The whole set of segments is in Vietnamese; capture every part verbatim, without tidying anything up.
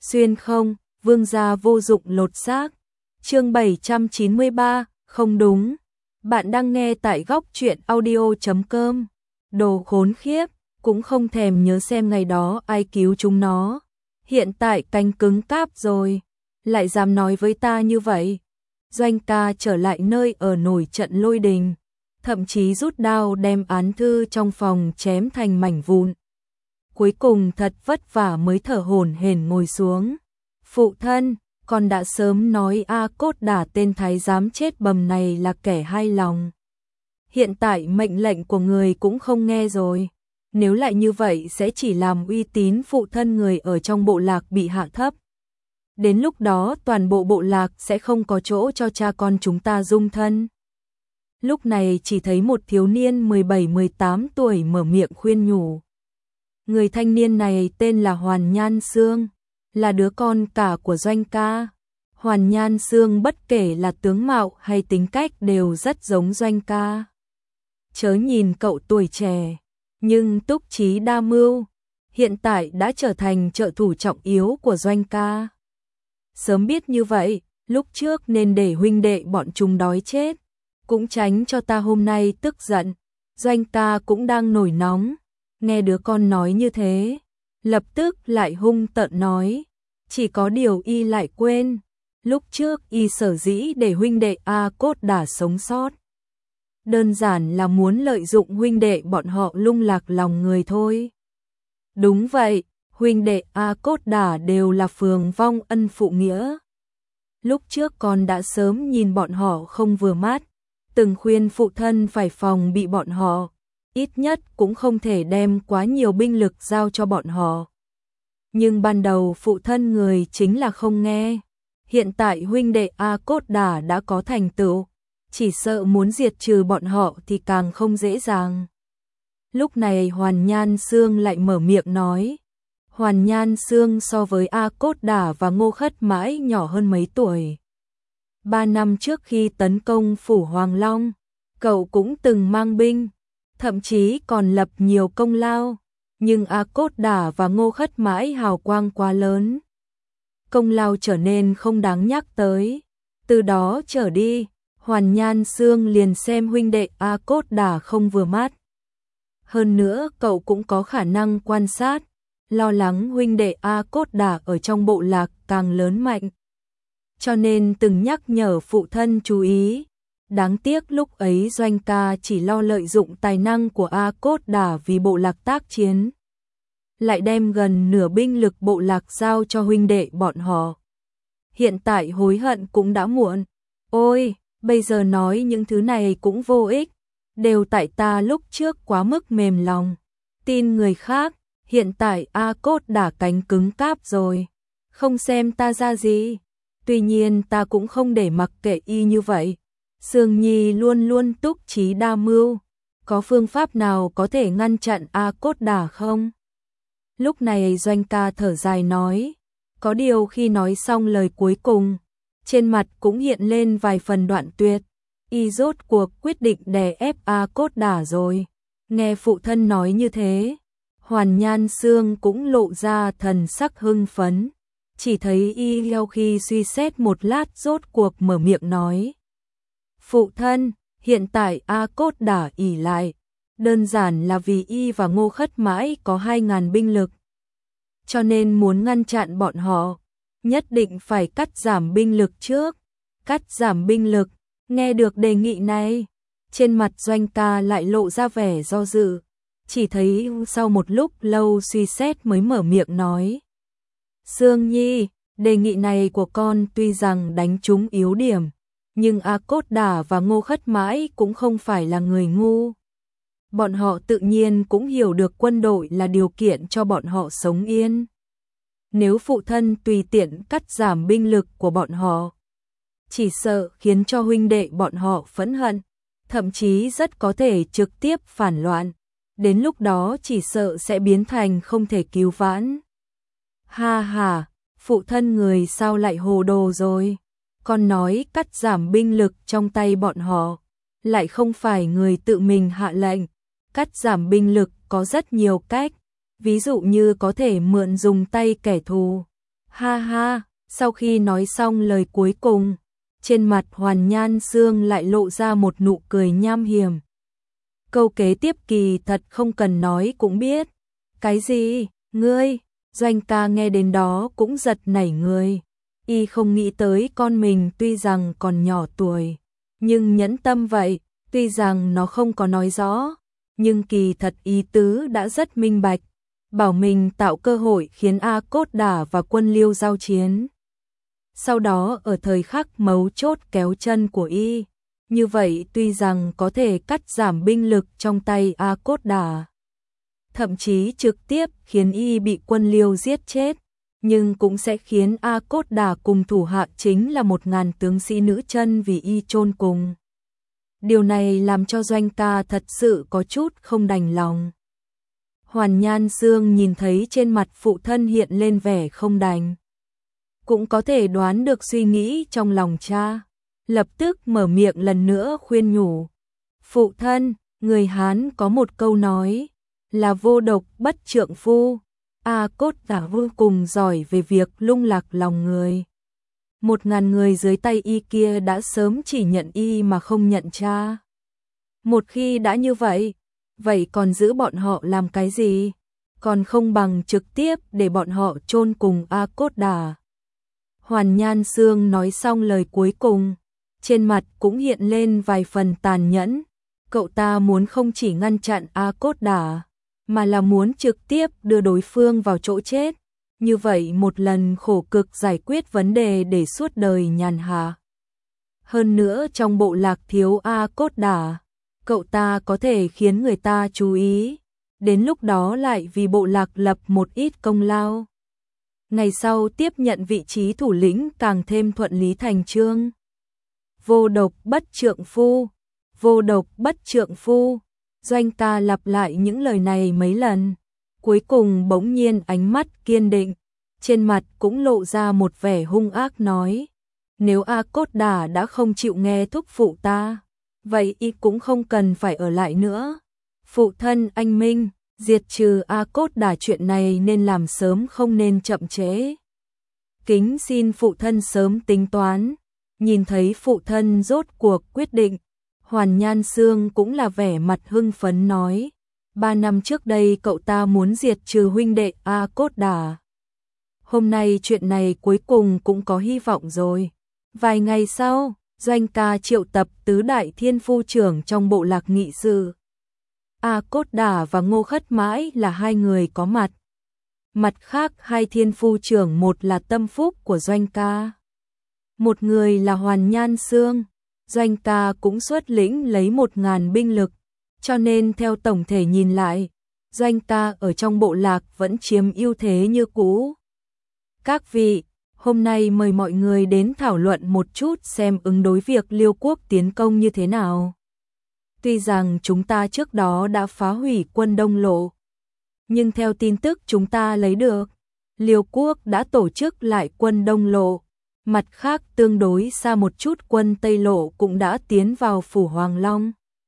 Xuyên không, vương gia vô dụng lột xác. Chương bảy trăm chín mươi ba, không đúng. Bạn đang nghe tại góc truyện audio chấm com. Đồ khốn khiếp, cũng không thèm nhớ xem ngày đó ai cứu chúng nó. Hiện tại cánh cứng cáp rồi, lại dám nói với ta như vậy. Doanh ca trở lại nơi ở nổi trận lôi đình, thậm chí rút đao đem án thư trong phòng chém thành mảnh vụn. Cuối cùng thật vất vả mới thở hổn hển ngồi xuống. Phụ thân, con đã sớm nói A Cốt Đả tên thái giám chết bầm này là kẻ hai lòng. Hiện tại mệnh lệnh của người cũng không nghe rồi. Nếu lại như vậy sẽ chỉ làm uy tín phụ thân người ở trong bộ lạc bị hạ thấp. Đến lúc đó toàn bộ bộ lạc sẽ không có chỗ cho cha con chúng ta dung thân. Lúc này chỉ thấy một thiếu niên mười bảy mười tám tuổi mở miệng khuyên nhủ. Người thanh niên này tên là Hoàn Nhan Xương, là đứa con cả của Doanh ca. Hoàn Nhan Xương bất kể là tướng mạo hay tính cách đều rất giống Doanh ca. Chớ nhìn cậu tuổi trẻ, nhưng túc trí đa mưu, hiện tại đã trở thành trợ thủ trọng yếu của Doanh ca. Sớm biết như vậy, lúc trước nên để huynh đệ bọn chúng đói chết, cũng tránh cho ta hôm nay tức giận. Doanh ca cũng đang nổi nóng, nghe đứa con nói như thế, lập tức lại hung tợn nói, chỉ có điều y lại quên, lúc trước y sở dĩ để huynh đệ A Cốt Đả sống sót. Đơn giản là muốn lợi dụng huynh đệ bọn họ lung lạc lòng người thôi. Đúng vậy, huynh đệ A Cốt Đả đều là phường vong ân phụ nghĩa. Lúc trước con đã sớm nhìn bọn họ không vừa mắt, từng khuyên phụ thân phải phòng bị bọn họ, ít nhất cũng không thể đem quá nhiều binh lực giao cho bọn họ. Nhưng ban đầu phụ thân người chính là không nghe. Hiện tại huynh đệ A Cốt Đả đã có thành tựu, chỉ sợ muốn diệt trừ bọn họ thì càng không dễ dàng. Lúc này Hoàn Nhan Xương lại mở miệng nói. Hoàn Nhan Xương so với A Cốt Đả và Ngô Khất Mãi nhỏ hơn mấy tuổi. Ba năm trước khi tấn công phủ Hoàng Long, cậu cũng từng mang binh, thậm chí còn lập nhiều công lao, nhưng A Cốt Đả và Ngô Khất Mãi hào quang quá lớn, công lao trở nên không đáng nhắc tới. Từ đó trở đi, Hoàn Nhan Xương liền xem huynh đệ A Cốt Đả không vừa mắt. Hơn nữa cậu cũng có khả năng quan sát, lo lắng huynh đệ A Cốt Đả ở trong bộ lạc càng lớn mạnh, cho nên từng nhắc nhở phụ thân chú ý. Đáng tiếc lúc ấy Doanh ca chỉ lo lợi dụng tài năng của A Cốt Đả vì bộ lạc tác chiến, lại đem gần nửa binh lực bộ lạc giao cho huynh đệ bọn họ. Hiện tại hối hận cũng đã muộn. Ôi, bây giờ nói những thứ này cũng vô ích, đều tại ta lúc trước quá mức mềm lòng, tin người khác. Hiện tại A Cốt Đả cánh cứng cáp rồi, không xem ta ra gì. Tuy nhiên ta cũng không để mặc kệ y như vậy. Sương Nhi luôn luôn túc trí đa mưu, có phương pháp nào có thể ngăn chặn A Cốt Đả không? Lúc này Doanh ca thở dài nói, có điều khi nói xong lời cuối cùng, trên mặt cũng hiện lên vài phần đoạn tuyệt. Y rốt cuộc quyết định đè ép A Cốt Đả rồi. Nghe phụ thân nói như thế, Hoàn Nhan Xương cũng lộ ra thần sắc hưng phấn. Chỉ thấy y sau khi suy xét một lát rốt cuộc mở miệng nói. Phụ thân, hiện tại A Cốt Đả ỷ lại, đơn giản là vì y và Ngô Khất Mãi có hai ngàn binh lực. Cho nên muốn ngăn chặn bọn họ, nhất định phải cắt giảm binh lực trước. Cắt giảm binh lực, nghe được đề nghị này, trên mặt Doanh ca lại lộ ra vẻ do dự. Chỉ thấy sau một lúc lâu suy xét mới mở miệng nói. Sương Nhi, đề nghị này của con tuy rằng đánh trúng yếu điểm, nhưng A Cốt Đả và Ngô Khất Mãi cũng không phải là người ngu. Bọn họ tự nhiên cũng hiểu được quân đội là điều kiện cho bọn họ sống yên. Nếu phụ thân tùy tiện cắt giảm binh lực của bọn họ, chỉ sợ khiến cho huynh đệ bọn họ phẫn hận, thậm chí rất có thể trực tiếp phản loạn. Đến lúc đó chỉ sợ sẽ biến thành không thể cứu vãn. Ha ha, phụ thân người sao lại hồ đồ rồi? Con nói cắt giảm binh lực trong tay bọn họ, lại không phải người tự mình hạ lệnh. Cắt giảm binh lực có rất nhiều cách, ví dụ như có thể mượn dùng tay kẻ thù, Ha ha, sau khi nói xong lời cuối cùng, trên mặt Hoàn Nhan Xương lại lộ ra một nụ cười nham hiểm. Câu kế tiếp kỳ thật không cần nói cũng biết. Cái gì? Ngươi? Doanh ca nghe đến đó cũng giật nảy người. Y không nghĩ tới con mình tuy rằng còn nhỏ tuổi, nhưng nhẫn tâm vậy, tuy rằng nó không có nói rõ, nhưng kỳ thật ý tứ đã rất minh bạch, bảo mình tạo cơ hội khiến A Cốt Đả và Quân Liêu giao chiến. Sau đó ở thời khắc mấu chốt kéo chân của Y, như vậy tuy rằng có thể cắt giảm binh lực trong tay A Cốt Đả, thậm chí trực tiếp khiến Y bị Quân Liêu giết chết, nhưng cũng sẽ khiến A Cốt Đả cùng thủ hạ chính là một ngàn tướng sĩ nữ chân vì Y chôn cùng. Điều này làm cho Doanh ca thật sự có chút không đành lòng. Hoàn Nhan Xương nhìn thấy trên mặt phụ thân hiện lên vẻ không đành, cũng có thể đoán được suy nghĩ trong lòng cha, lập tức mở miệng lần nữa khuyên nhủ. Phụ thân, người Hán có một câu nói là vô độc bất trượng phu. A Cốt Đả vô cùng giỏi về việc lung lạc lòng người. Một ngàn người dưới tay Y kia đã sớm chỉ nhận Y mà không nhận cha. Một khi đã như vậy, vậy còn giữ bọn họ làm cái gì? Còn không bằng trực tiếp để bọn họ chôn cùng A Cốt Đả. Hoàn Nhan Xương nói xong lời cuối cùng, trên mặt cũng hiện lên vài phần tàn nhẫn. Cậu ta muốn không chỉ ngăn chặn A Cốt Đả, mà là muốn trực tiếp đưa đối phương vào chỗ chết. Như vậy một lần khổ cực giải quyết vấn đề để suốt đời nhàn hạ. Hơn nữa trong bộ lạc thiếu A Cốt Đả, cậu ta có thể khiến người ta chú ý, đến lúc đó lại vì bộ lạc lập một ít công lao. Ngày sau tiếp nhận vị trí thủ lĩnh càng thêm thuận lý thành chương. Vô độc bất trượng phu, vô độc bất trượng phu. Doanh ca lặp lại những lời này mấy lần, cuối cùng bỗng nhiên ánh mắt kiên định, trên mặt cũng lộ ra một vẻ hung ác nói. Nếu A Cốt Đả đã không chịu nghe thúc phụ ta, vậy Y cũng không cần phải ở lại nữa. Phụ thân anh minh, diệt trừ A Cốt Đả chuyện này nên làm sớm không nên chậm trễ. Kính xin phụ thân sớm tính toán. Nhìn thấy phụ thân rốt cuộc quyết định, Hoàn Nhan Xương cũng là vẻ mặt hưng phấn nói. Ba năm trước đây cậu ta muốn diệt trừ huynh đệ A Cốt Đả. Hôm nay chuyện này cuối cùng cũng có hy vọng rồi. Vài ngày sau, Doanh ca triệu tập tứ đại thiên phu trưởng trong bộ lạc nghị sự. A Cốt Đả và Ngô Khất Mãi là hai người có mặt. Mặt khác hai thiên phu trưởng, một là tâm phúc của Doanh ca, một người là Hoàn Nhan Xương. Doanh ca cũng xuất lĩnh lấy một ngàn binh lực, cho nên theo tổng thể nhìn lại, Doanh ca ở trong bộ lạc vẫn chiếm ưu thế như cũ. Các vị, hôm nay mời mọi người đến thảo luận một chút xem ứng đối việc Liêu quốc tiến công như thế nào. Tuy rằng chúng ta trước đó đã phá hủy quân Đông Lộ, nhưng theo tin tức chúng ta lấy được, Liêu quốc đã tổ chức lại quân Đông Lộ. Mặt khác tương đối xa một chút quân Tây Lộ cũng đã tiến vào phủ Hoàng Long.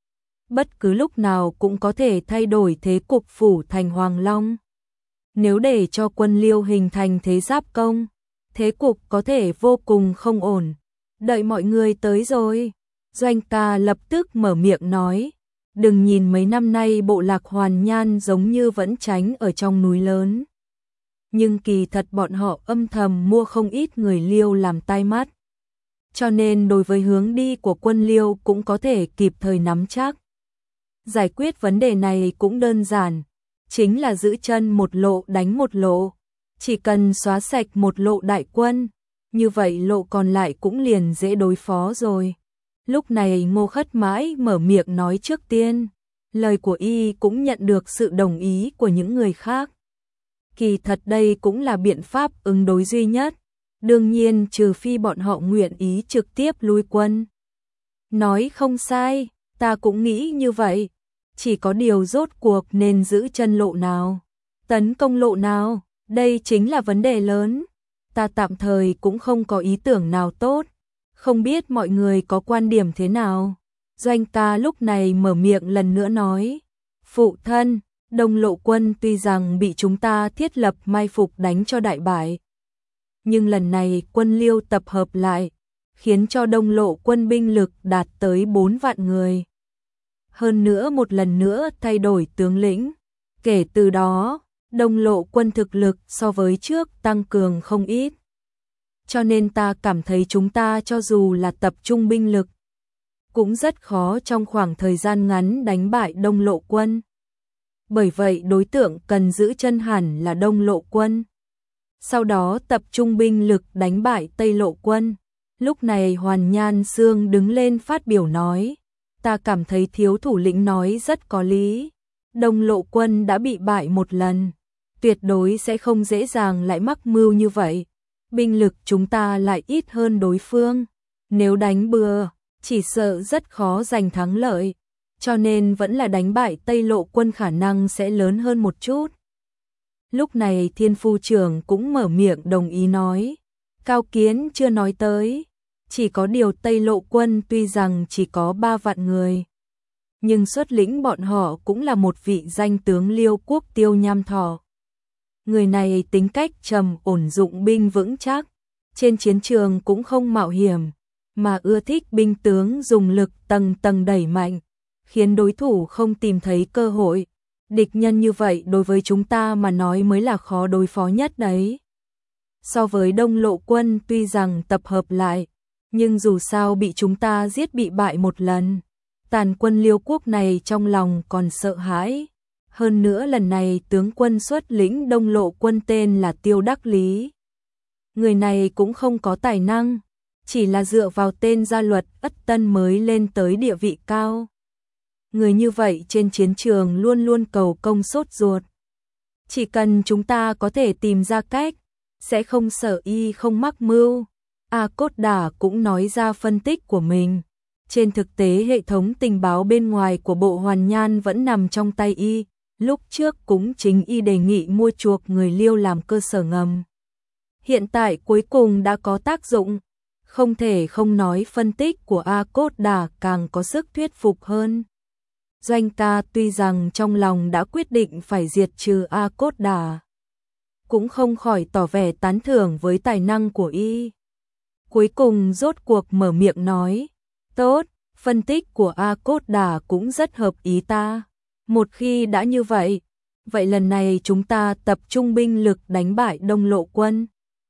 Bất cứ lúc nào cũng có thể thay đổi thế cục phủ thành Hoàng Long. Nếu để cho quân Liêu hình thành thế giáp công, thế cục có thể vô cùng không ổn. Đợi mọi người tới rồi. Doanh ca lập tức mở miệng nói. Đừng nhìn mấy năm nay bộ lạc Hoàn Nhan giống như vẫn tránh ở trong núi lớn. Nhưng kỳ thật bọn họ âm thầm mua không ít người Liêu làm tai mắt. Cho nên đối với hướng đi của quân Liêu cũng có thể kịp thời nắm chắc. Giải quyết vấn đề này cũng đơn giản, chính là giữ chân một lộ đánh một lộ. Chỉ cần xóa sạch một lộ đại quân, như vậy lộ còn lại cũng liền dễ đối phó rồi. Lúc này Ngô Khất Mãi mở miệng nói trước tiên, lời của Y cũng nhận được sự đồng ý của những người khác. Kỳ thật đây cũng là biện pháp ứng đối duy nhất, đương nhiên trừ phi bọn họ nguyện ý trực tiếp lui quân. Nói không sai, ta cũng nghĩ như vậy, chỉ có điều rốt cuộc nên giữ chân lộ nào, tấn công lộ nào, đây chính là vấn đề lớn. Ta tạm thời cũng không có ý tưởng nào tốt, không biết mọi người có quan điểm thế nào. Doanh ca lúc này mở miệng lần nữa nói, phụ thân, Đông Lộ quân tuy rằng bị chúng ta thiết lập mai phục đánh cho đại bại, Nhưng lần này quân Liêu tập hợp lại, khiến cho Đông Lộ quân binh lực đạt tới bốn vạn người. Hơn nữa một lần nữa thay đổi tướng lĩnh. Kể từ đó, Đông Lộ quân thực lực so với trước tăng cường không ít. Cho nên ta cảm thấy chúng ta cho dù là tập trung binh lực, cũng rất khó trong khoảng thời gian ngắn đánh bại Đông Lộ quân. Bởi vậy đối tượng cần giữ chân hẳn là Đông Lộ quân. Sau đó tập trung binh lực đánh bại Tây Lộ quân. Lúc này Hoàn Nhan Xương đứng lên phát biểu nói, ta cảm thấy thiếu thủ lĩnh nói rất có lý. Đông Lộ quân đã bị bại một lần, tuyệt đối sẽ không dễ dàng lại mắc mưu như vậy. Binh lực chúng ta lại ít hơn đối phương, nếu đánh bừa, chỉ sợ rất khó giành thắng lợi, cho nên vẫn là đánh bại Tây Lộ quân khả năng sẽ lớn hơn một chút. Lúc này Thiên Phu Trưởng cũng mở miệng đồng ý nói, Cao Kiến chưa nói tới, chỉ có điều Tây Lộ quân tuy rằng chỉ có ba vạn người, nhưng xuất lĩnh bọn họ cũng là một vị danh tướng Liêu quốc Tiêu Nham Thọ. Người này tính cách trầm ổn, dụng binh vững chắc, trên chiến trường cũng không mạo hiểm, mà ưa thích binh tướng dùng lực tầng tầng đẩy mạnh, khiến đối thủ không tìm thấy cơ hội. Địch nhân như vậy đối với chúng ta mà nói mới là khó đối phó nhất đấy. So với Đông Lộ quân tuy rằng tập hợp lại, nhưng dù sao bị chúng ta giết bị bại một lần, tàn quân Liêu quốc này trong lòng còn sợ hãi. Hơn nữa lần này tướng quân xuất lĩnh Đông Lộ quân tên là Tiêu Đắc Lý. Người này cũng không có tài năng, chỉ là dựa vào tên gia luật ất tân mới lên tới địa vị cao. Người như vậy trên chiến trường luôn luôn cầu công sốt ruột. Chỉ cần chúng ta có thể tìm ra cách, sẽ không sợ y không mắc mưu. A Cốt Đả cũng nói ra phân tích của mình. Trên thực tế hệ thống tình báo bên ngoài của bộ Hoàn Nhan vẫn nằm trong tay y. Lúc trước cũng chính y đề nghị mua chuộc người Liêu làm cơ sở ngầm. Hiện tại cuối cùng đã có tác dụng. Không thể không nói phân tích của A Cốt Đả càng có sức thuyết phục hơn. Doanh ca tuy rằng trong lòng đã quyết định phải diệt trừ A Cốt Đả, cũng không khỏi tỏ vẻ tán thưởng với tài năng của y. Cuối cùng rốt cuộc mở miệng nói, tốt, phân tích của A Cốt Đả cũng rất hợp ý ta. Một khi đã như vậy, vậy lần này chúng ta tập trung binh lực đánh bại Đông Lộ quân.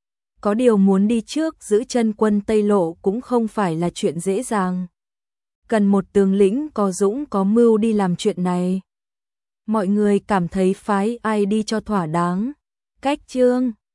Có điều muốn đi trước giữ chân quân Tây Lộ cũng không phải là chuyện dễ dàng. Cần một tướng lĩnh có dũng có mưu đi làm chuyện này. Mọi người cảm thấy phái ai đi cho thỏa đáng. Cách chương